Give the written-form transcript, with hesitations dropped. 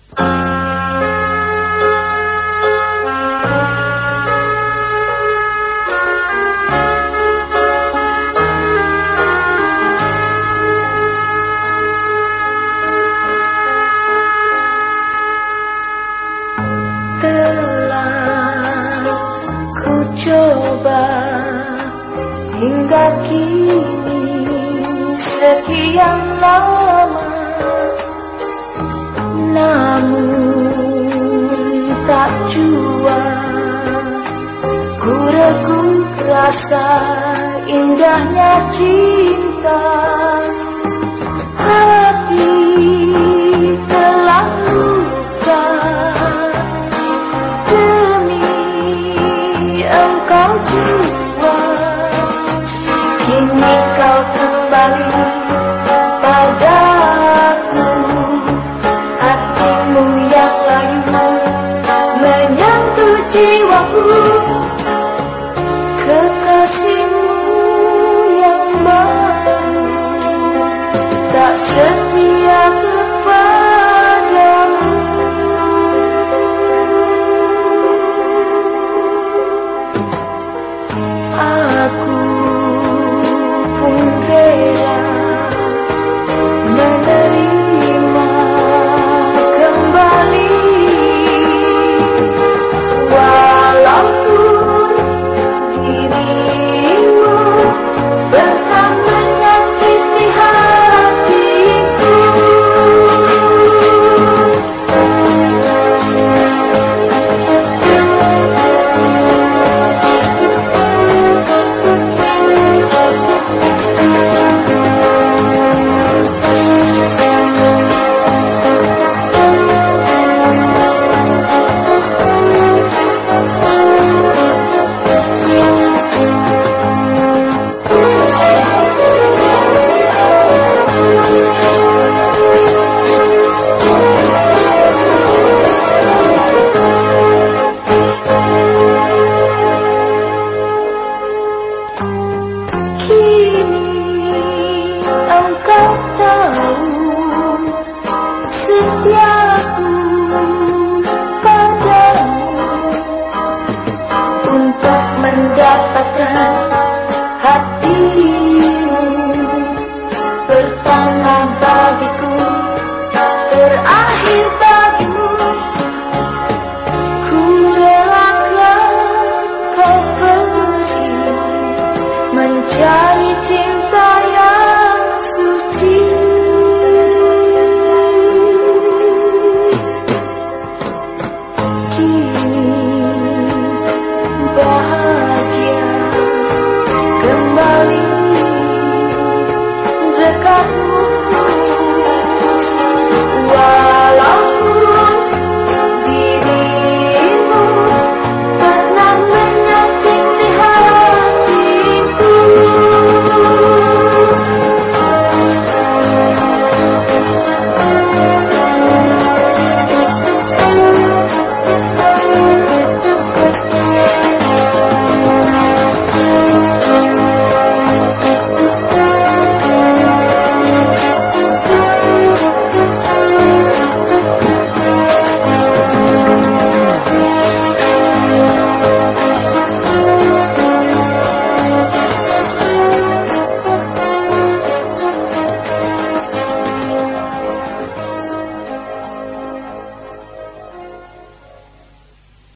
Telah ku coba hingga kini sekian lama, namun tak jua ku regu rasa indahnya cinta. Hati telah luka demi engkau jua. Kini kau kembali padaku, hatimu yang layu menyentuh jiwaku. Kekasihmu yang baru tak setia kepadamu. Aku pun rela menerima kembali, walaupun dirimu pernah menyakiti hatiku. Engkau tahu setiaku padamu, untuk mendapatkan hatimu. Pertama bagiku, terakhir